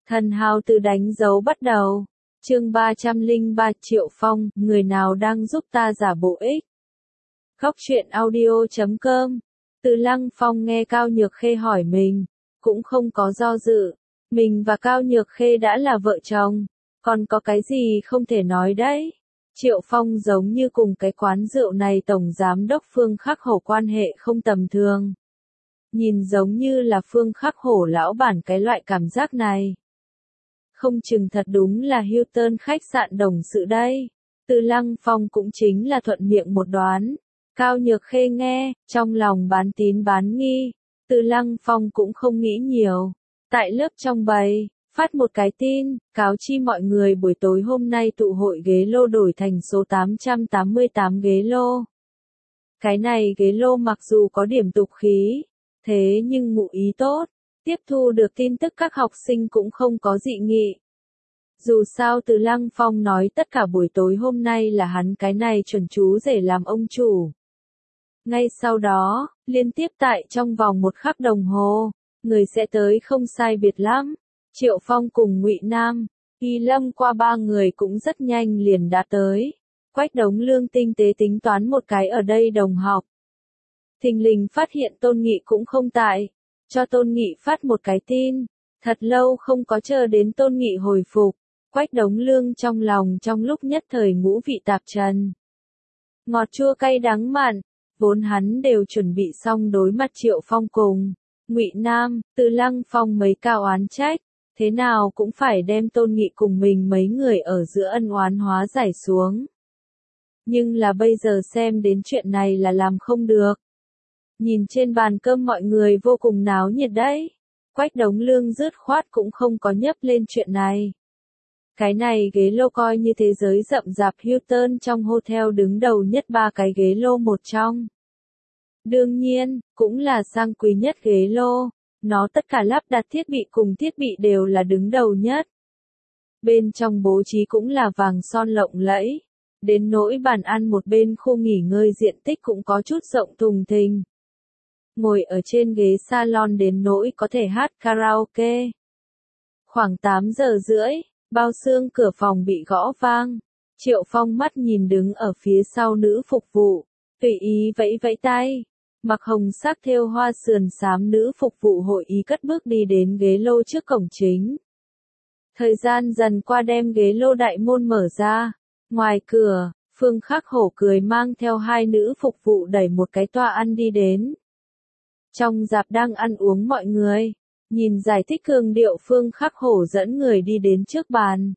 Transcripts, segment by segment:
Thần hào từ đánh dấu bắt đầu. Chương 303 Triệu Phong, người nào đang giúp ta giả bộ ích. Góc truyện audio.com. Từ Lăng Phong nghe Cao Nhược Khê hỏi mình, cũng không có do dự. Mình và Cao Nhược Khê đã là vợ chồng, còn có cái gì không thể nói đấy. Triệu Phong giống như cùng cái quán rượu này tổng giám đốc Phương Khắc Hổ quan hệ không tầm thường. Nhìn giống như là Phương Khắc Hổ lão bản cái loại cảm giác này. Không chừng thật đúng là Hilton khách sạn đồng sự đây. Từ Lăng Phong cũng chính là thuận miệng một đoán. Cao Nhược Khê nghe, trong lòng bán tín bán nghi. Từ Lăng Phong cũng không nghĩ nhiều. Tại lớp trong bầy, phát một cái tin, cáo chi mọi người buổi tối hôm nay tụ hội ghế lô đổi thành số 888 ghế lô. Cái này ghế lô mặc dù có điểm tục khí, thế nhưng ngụ ý tốt. Tiếp thu được tin tức các học sinh cũng không có dị nghị. Dù sao Từ Lăng Phong nói tất cả buổi tối hôm nay là hắn cái này chuẩn chú rể làm ông chủ. Ngay sau đó, liên tiếp tại trong vòng một khắc đồng hồ, người sẽ tới không sai biệt lắm. Triệu Phong cùng Ngụy Nam, Y Lâm qua ba người cũng rất nhanh liền đã tới. Quách Đống Lương tinh tế tính toán một cái ở đây đồng học. Thình lình phát hiện Tôn Nghị cũng không tại. Cho Tôn Nghị phát một cái tin. Thật lâu không có chờ đến Tôn Nghị hồi phục. Quách Đống Lương trong lòng trong lúc nhất thời ngũ vị tạp trần. Ngọt chua cay đắng mặn, vốn hắn đều chuẩn bị xong đối mặt Triệu Phong cùng Ngụy Nam, Từ Lăng Phong mấy cao oán trách, thế nào cũng phải đem Tôn Nghị cùng mình mấy người ở giữa ân oán hóa giải xuống. Nhưng là bây giờ xem đến chuyện này là làm không được. Nhìn trên bàn cơm mọi người vô cùng náo nhiệt đấy. Quách Đống Lương dứt khoát cũng không có nhấp lên chuyện này. Cái này ghế lô coi như thế giới rậm rạp Hilton trong hotel đứng đầu nhất ba cái ghế lô một trong. Đương nhiên, cũng là sang quý nhất ghế lô. Nó tất cả lắp đặt thiết bị cùng thiết bị đều là đứng đầu nhất. Bên trong bố trí cũng là vàng son lộng lẫy. Đến nỗi bàn ăn một bên khu nghỉ ngơi diện tích cũng có chút rộng thùng thình. Ngồi ở trên ghế salon đến nỗi có thể hát karaoke. Khoảng 8 giờ rưỡi, bao xương cửa phòng bị gõ vang. Triệu Phong mắt nhìn đứng ở phía sau nữ phục vụ, tùy ý vẫy vẫy tay. Mặc hồng sắc thêu hoa sườn xám nữ phục vụ hội ý cất bước đi đến ghế lô trước cổng chính. Thời gian dần qua đem ghế lô đại môn mở ra. Ngoài cửa, Phương Khắc Hổ cười mang theo hai nữ phục vụ đẩy một cái toa ăn đi đến. Trong dạp đang ăn uống mọi người, nhìn giải thích cường điệu Phương Khắc Hổ dẫn người đi đến trước bàn.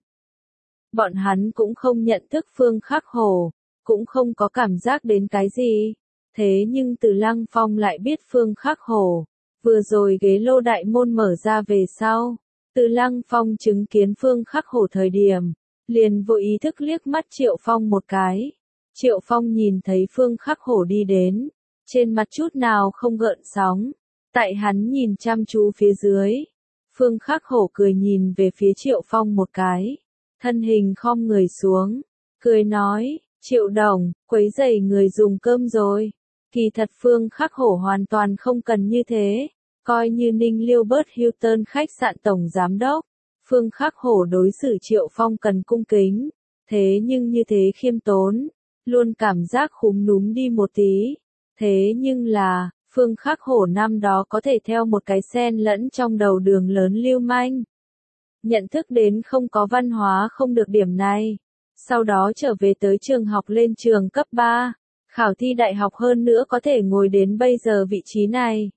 Bọn hắn cũng không nhận thức Phương Khắc Hổ, cũng không có cảm giác đến cái gì. Thế nhưng Từ Lăng Phong lại biết Phương Khắc Hổ. Vừa rồi ghế lô đại môn mở ra về sau. Từ Lăng Phong chứng kiến Phương Khắc Hổ thời điểm. Liền vô ý thức liếc mắt Triệu Phong một cái. Triệu Phong nhìn thấy Phương Khắc Hổ đi đến. Trên mặt chút nào không gợn sóng. Tại hắn nhìn chăm chú phía dưới. Phương Khắc Hổ cười nhìn về phía Triệu Phong một cái. Thân hình khom người xuống. Cười nói, Triệu đồng, quấy rầy người dùng cơm rồi. Kỳ thật Phương Khắc Hổ hoàn toàn không cần như thế. Coi như Ninh Liêu Hilton khách sạn tổng giám đốc. Phương Khắc Hổ đối xử Triệu Phong cần cung kính. Thế nhưng như thế khiêm tốn. Luôn cảm giác khúm núm đi một tí. Thế nhưng là, Phương Khắc Hổ năm đó có thể theo một cái sen lẫn trong đầu đường lớn lưu manh. Nhận thức đến không có văn hóa không được điểm này. Sau đó trở về tới trường học lên trường cấp 3. Khảo thi đại học hơn nữa có thể ngồi đến bây giờ vị trí này.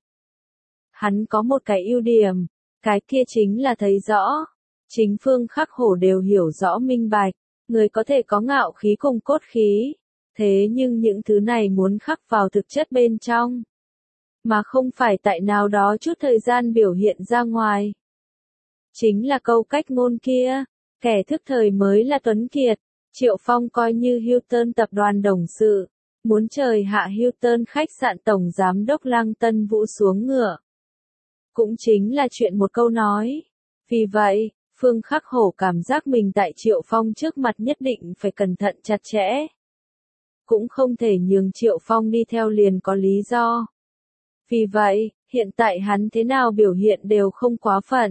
Hắn có một cái ưu điểm. Cái kia chính là thấy rõ. Chính Phương Khắc Hổ đều hiểu rõ minh bạch. Người có thể có ngạo khí cùng cốt khí. Thế nhưng những thứ này muốn khắc vào thực chất bên trong. Mà không phải tại nào đó chút thời gian biểu hiện ra ngoài. Chính là câu cách ngôn kia. Kẻ thức thời mới là tuấn kiệt. Triệu Phong coi như Hilton tập đoàn đồng sự. Muốn trời hạ Hilton khách sạn tổng giám đốc Lăng Tân Vũ xuống ngựa. Cũng chính là chuyện một câu nói. Vì vậy, Phương Khắc Hổ cảm giác mình tại Triệu Phong trước mặt nhất định phải cẩn thận chặt chẽ. Cũng không thể nhường Triệu Phong đi theo liền có lý do. Vì vậy, hiện tại hắn thế nào biểu hiện đều không quá phận.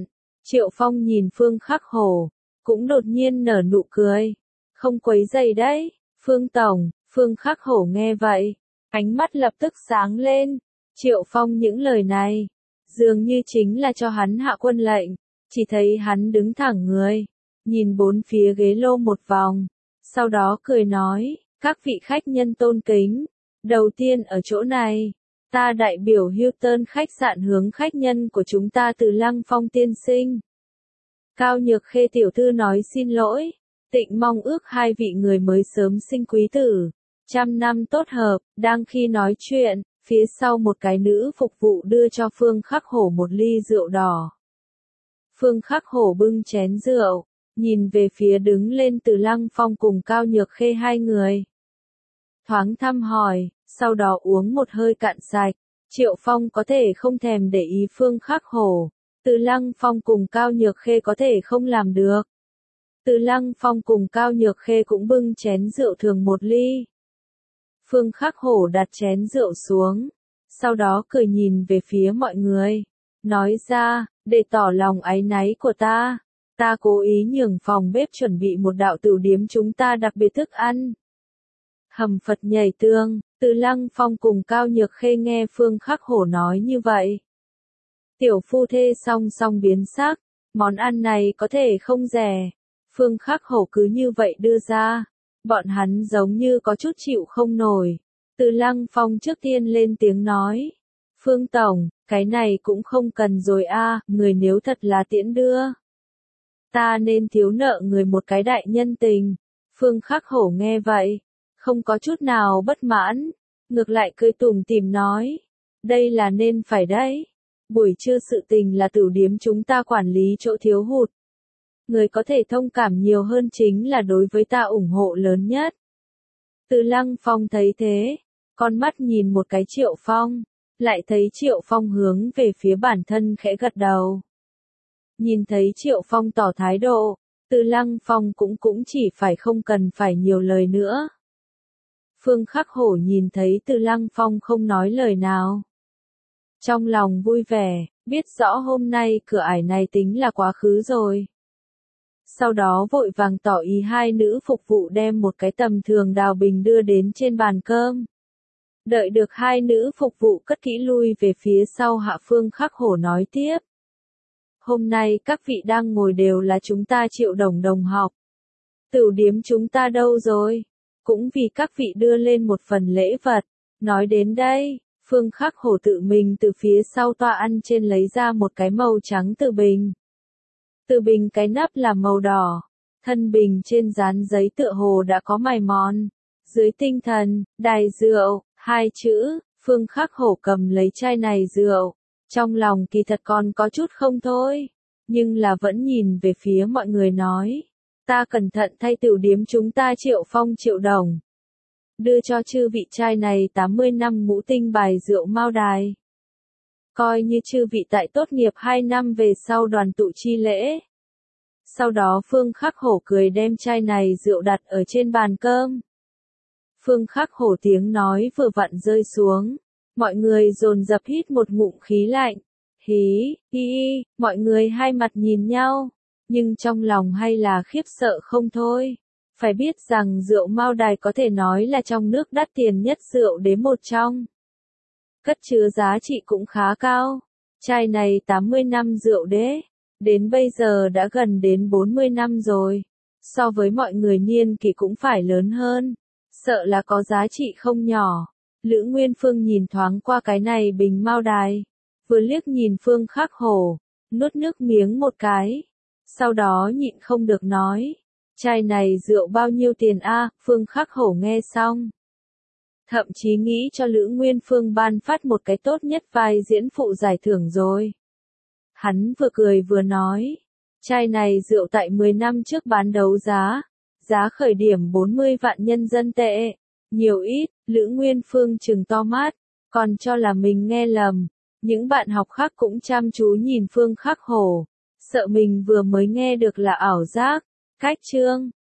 Triệu Phong nhìn Phương Khắc Hổ, cũng đột nhiên nở nụ cười. Không quấy rầy đấy, Phương Tổng. Phương Khắc Hổ nghe vậy, ánh mắt lập tức sáng lên. Triệu Phong những lời này, dường như chính là cho hắn hạ quân lệnh. Chỉ thấy hắn đứng thẳng người, nhìn bốn phía ghế lô một vòng, sau đó cười nói, các vị khách nhân tôn kính, đầu tiên ở chỗ này, ta đại biểu Hilton khách sạn hướng khách nhân của chúng ta từ Lăng Phong tiên sinh. Cao Nhược Khê tiểu thư nói xin lỗi, tịnh mong ước hai vị người mới sớm sinh quý tử, trăm năm tốt hợp. Đang khi nói chuyện, phía sau một cái nữ phục vụ đưa cho Phương Khắc Hổ một ly rượu đỏ. Phương Khắc Hổ bưng chén rượu, nhìn về phía đứng lên từ Lăng Phong cùng Cao Nhược Khê hai người. Thoáng thăm hỏi, sau đó uống một hơi cạn sạch. Triệu Phong có thể không thèm để ý Phương Khắc Hổ, từ Lăng Phong cùng Cao Nhược Khê có thể không làm được. Từ Lăng Phong cùng Cao Nhược Khê cũng bưng chén rượu thường một ly. Phương Khắc Hổ đặt chén rượu xuống, sau đó cười nhìn về phía mọi người, nói ra, để tỏ lòng áy náy của ta cố ý nhường phòng bếp chuẩn bị một đạo tửu điếm chúng ta đặc biệt thức ăn. Hầm Phật nhảy tương, từ Lăng Phong cùng Cao Nhược Khê nghe Phương Khắc Hổ nói như vậy. Tiểu phu thê song song biến sắc, món ăn này có thể không rẻ. Phương Khắc Hổ cứ như vậy đưa ra, bọn hắn giống như có chút chịu không nổi. Từ Lăng Phong trước tiên lên tiếng nói, Phương Tổng, cái này cũng không cần rồi a, người nếu thật là tiễn đưa. Ta nên thiếu nợ người một cái đại nhân tình. Phương Khắc Hổ nghe vậy, không có chút nào bất mãn, ngược lại cười tủm tỉm nói, đây là nên phải đấy. Buổi trưa sự tình là tửu điếm chúng ta quản lý chỗ thiếu hụt. Người có thể thông cảm nhiều hơn chính là đối với ta ủng hộ lớn nhất. Từ Lăng Phong thấy thế, con mắt nhìn một cái Triệu Phong, lại thấy Triệu Phong hướng về phía bản thân khẽ gật đầu. Nhìn thấy Triệu Phong tỏ thái độ, Từ Lăng Phong cũng chỉ phải không cần phải nhiều lời nữa. Phương Khắc Hổ nhìn thấy Từ Lăng Phong không nói lời nào. Trong lòng vui vẻ, biết rõ hôm nay cửa ải này tính là quá khứ rồi. Sau đó vội vàng tỏ ý hai nữ phục vụ đem một cái tầm thường đào bình đưa đến trên bàn cơm. Đợi được hai nữ phục vụ cất kỹ lui về phía sau hạ Phương Khắc Hổ nói tiếp. Hôm nay các vị đang ngồi đều là chúng ta Triệu đồng học. Tửu điếm chúng ta đâu rồi? Cũng vì các vị đưa lên một phần lễ vật. Nói đến đây, Phương Khắc Hổ tự mình từ phía sau toa ăn trên lấy ra một cái màu trắng từ bình. Từ bình cái nắp là màu đỏ, thân bình trên dán giấy tựa hồ đã có mài mòn. Dưới tinh thần, đài rượu, hai chữ, Phương Khắc Hổ cầm lấy chai này rượu. Trong lòng kỳ thật còn có chút không thôi, nhưng là vẫn nhìn về phía mọi người nói. Ta cẩn thận thay tửu điếm chúng ta Triệu Phong Triệu đồng. Đưa cho chư vị chai này 80 năm ngũ tinh bài rượu Mao Đài. Coi như chư vị tại tốt nghiệp 2 năm về sau đoàn tụ chi lễ. Sau đó Phương Khắc Hổ cười đem chai này rượu đặt ở trên bàn cơm. Phương Khắc Hổ tiếng nói vừa vặn rơi xuống. Mọi người dồn dập hít một ngụm khí lạnh. Hí, hi, mọi người hai mặt nhìn nhau. Nhưng trong lòng hay là khiếp sợ không thôi. Phải biết rằng rượu Mao Đài có thể nói là trong nước đắt tiền nhất rượu đến một trong. Cất chứa giá trị cũng khá cao. Chai này 80 năm rượu đấy. Đến bây giờ đã gần đến 40 năm rồi. So với mọi người niên kỷ cũng phải lớn hơn. Sợ là có giá trị không nhỏ. Lữ Nguyên Phương nhìn thoáng qua cái này bình Mao Đài. Vừa liếc nhìn Phương Khắc Hổ. Nuốt nước miếng một cái. Sau đó nhịn không được nói. Chai này rượu bao nhiêu tiền a? Phương Khắc Hổ nghe xong. Thậm chí nghĩ cho Lữ Nguyên Phương ban phát một cái tốt nhất vai diễn phụ giải thưởng rồi. Hắn vừa cười vừa nói. Chai này rượu tại 10 năm trước bán đấu giá. Giá khởi điểm 40 vạn nhân dân tệ. Nhiều ít, Lữ Nguyên Phương trừng to mắt. Còn cho là mình nghe lầm. Những bạn học khác cũng chăm chú nhìn Phương Khắc Hổ. Sợ mình vừa mới nghe được là ảo giác. Cách chương